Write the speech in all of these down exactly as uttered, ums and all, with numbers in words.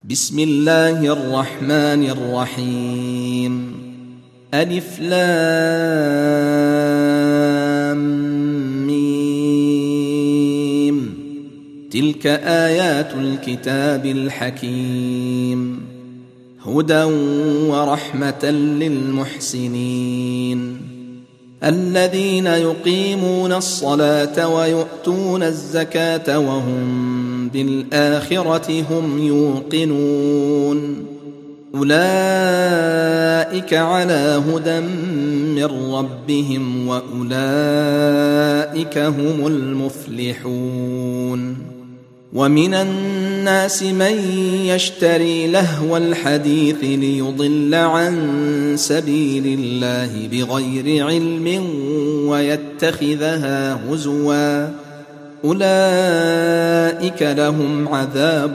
بسم الله الرحمن الرحيم. ألف لام ميم. تلك آيات الكتاب الحكيم، هدى ورحمة للمحسنين الذين يقيمون الصلاة ويؤتون الزكاة وهم بالآخرة هم يوقنون. أولئك على هدى من ربهم وأولئك هم المفلحون. ومن الناس من يشتري لهو الحديث ليضل عن سبيل الله بغير علم ويتخذها هزوا، أولئك لهم عذاب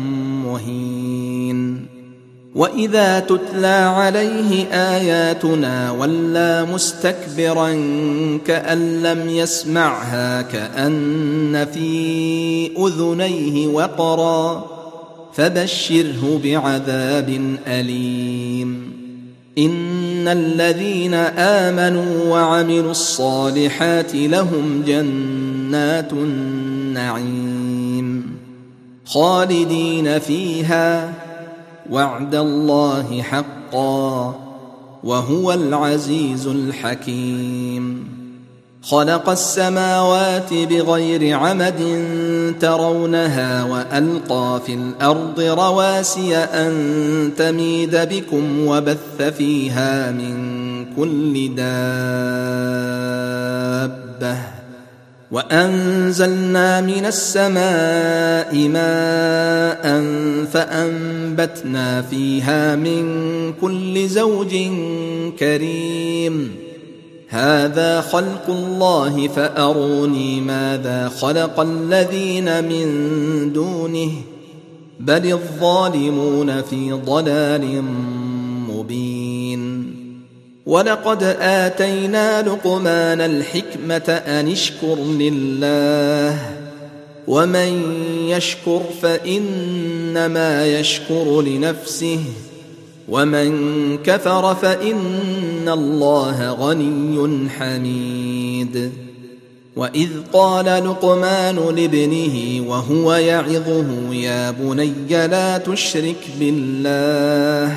مهين. وإذا تتلى عليه آياتنا ولى مستكبرا كأن لم يسمعها كأن في أذنيه وقرا، فبشره بعذاب أليم. إن الذين آمنوا وعملوا الصالحات لهم جنات النعيم خالدين فيها، وعد الله حقا، وهو العزيز الحكيم. خلق السماوات بغير عمد ترونها وألقى في الأرض رواسي أن تميد بكم وبث فيها من كل دابة، وأنزلنا من السماء ماء فأنبتنا فيها من كل زوج كريم. هذا خلق الله فأروني ماذا خلق الذين من دونه، بل الظالمون في ضلال مبين. ولقد آتينا لقمان الحكمة أن اشكر لله، ومن يشكر فإنما يشكر لنفسه، ومن كفر فإن الله غني حميد. وإذ قال لقمان لابنه وهو يعظه يا بني لا تشرك بالله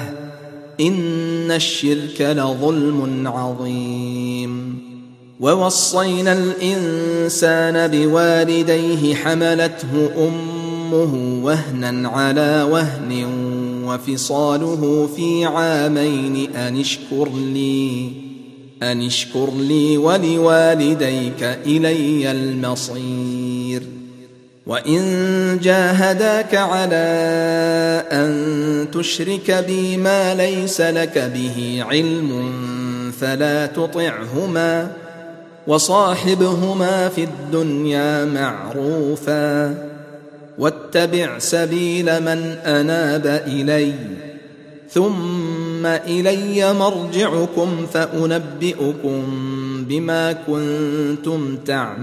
إن الشرك لظلم عظيم. ووصينا الإنسان بوالديه حملته أمه وهنا على وهن وفصاله في عامين أن اشكر لي أن اشكر لي ولوالديك إلي المصير. وإن جاهداك على أن تشرك بي ما ليس لك به علم فلا تطعهما، وصاحبهما في الدنيا معروفا، واتبع سبيل من أناب إلي، ثم إلي مرجعكم فأنبئكم بما كنتم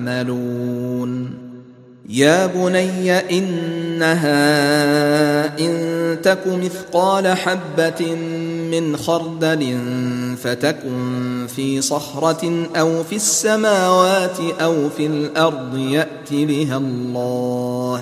تعملون. يا بني إنها إن تك مثقال حبة من خردل فتكن في صخرة أو في السماوات أو في الأرض يأت بها الله،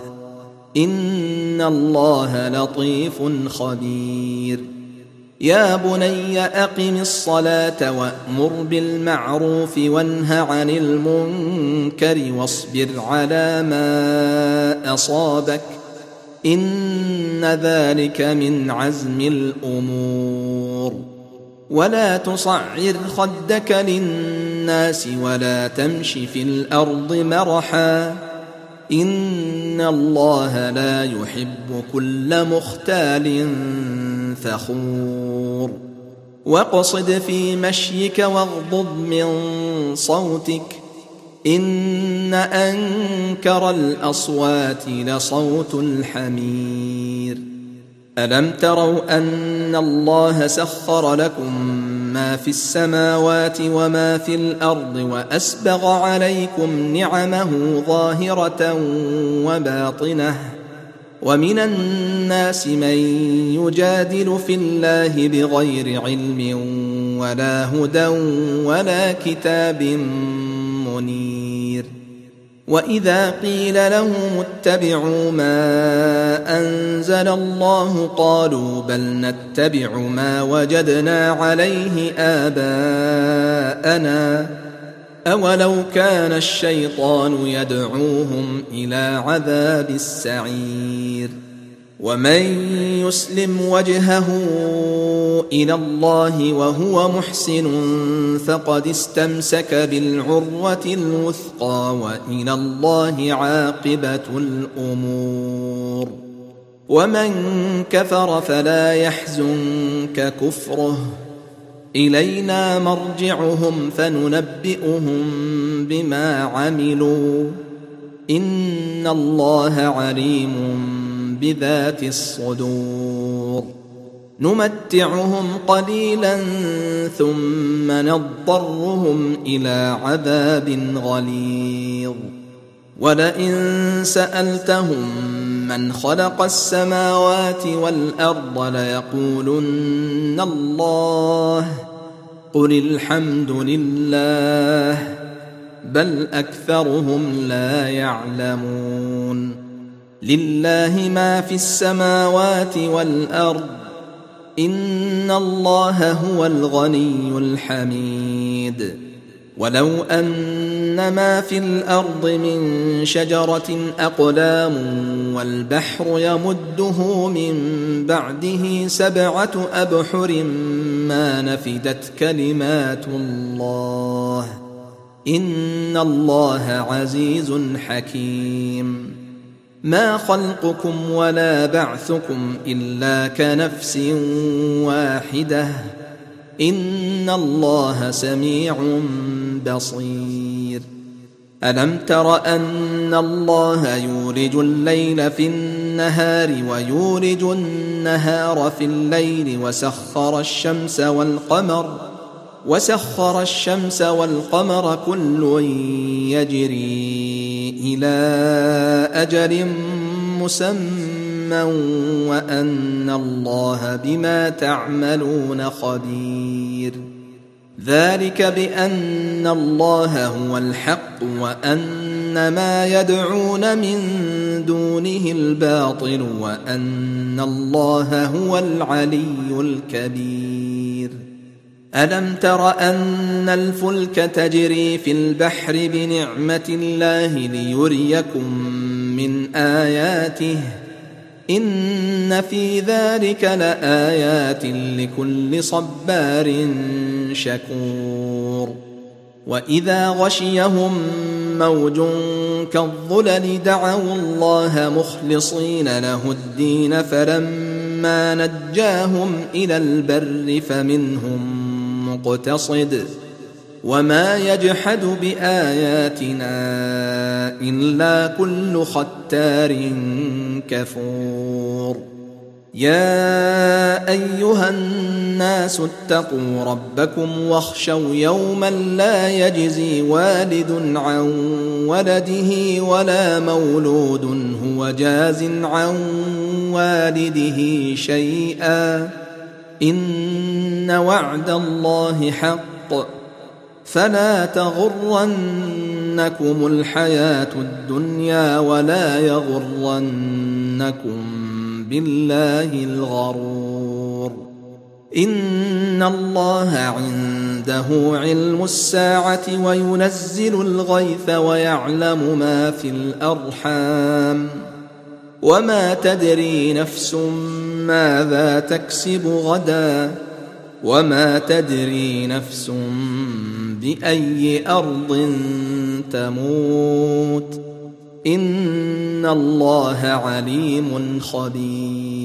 إن الله لطيف خبير. يا بني أقم الصلاة وأمر بالمعروف وانه عن المنكر واصبر على ما أصابك، إن ذلك من عزم الأمور. ولا تصعر خدك للناس ولا تمش في الأرض مرحا، إن الله لا يحب كل مختال فخور. واقصد في مشيك واغضض من صوتك، إن أنكر الأصوات لصوت الحمير. ألم تروا أن الله سخر لكم ما في السماوات وما في الأرض وأسبغ عليكم نعمه ظاهرة وباطنة، ومن الناس من يجادل في الله بغير علم ولا هدى ولا كتاب منير. وإذا قيل لهم اتبعوا ما أنزل الله قالوا بل نتبع ما وجدنا عليه آباءنا أولو كان الشيطان يدعوهم إلى عذاب السعير. ومن يسلم وجهه إلى الله وهو محسن فقد استمسك بالعروة الوثقى وإلى الله عاقبة الأمور. ومن كفر فلا يحزنك كفره إلينا مرجعهم فننبئهم بما عملوا إن الله عليم بذات الصدور. نمتعهم قليلا ثم نضطرهم إلى عذاب غليظ. ولئن سألتهم من خلق السماوات والأرض ليقولن الله قل الحمد لله بل أكثرهم لا يعلمون. لله ما في السماوات والأرض إن الله هو الغني الحميد. ولو أن ما في الأرض من شجرة أقلام والبحر يمده من بعده سبعة أبحر ما نفدت كلمات الله إن الله عزيز حكيم. ما خلقكم ولا بعثكم إلا كنفس واحدة إن الله سميع بصير. ألم تر أن الله يولج الليل في النهار ويولج النهار في الليل وسخر الشمس والقمر وسخر الشمس والقمر كل يجري إلى أجل مسمى وأن الله بما تعملون خبير. ذلك بأن الله هو الحق وأن ما يدعون من دونه الباطل وأن الله هو العلي الكبير. ألم تر أن الفلك تجري في البحر بنعمة الله ليريكم من آياته إن في ذلك لآيات لكل صبار شكور. وإذا غشيهم موج كالظلل دعوا الله مخلصين له الدين فلما نجاهم إلى البر فمنهم مقتصد وما يجحد بآياتنا إلا كل ختار كفور. يا أيها الناس اتقوا ربكم واخشوا يوما لا يجزي والد عن ولده ولا مولود هو جاز عن والده شيئا إن وعد الله حق فلا تغرنكم الحياة الدنيا ولا يغرنكم بالله الغرور. إن الله عنده علم الساعة وينزل الغيث ويعلم ما في الأرحام وما تدري نفس ماذا تكسب غدا وما تدري نفس بأي أرض تموت إن الله عليم خبير.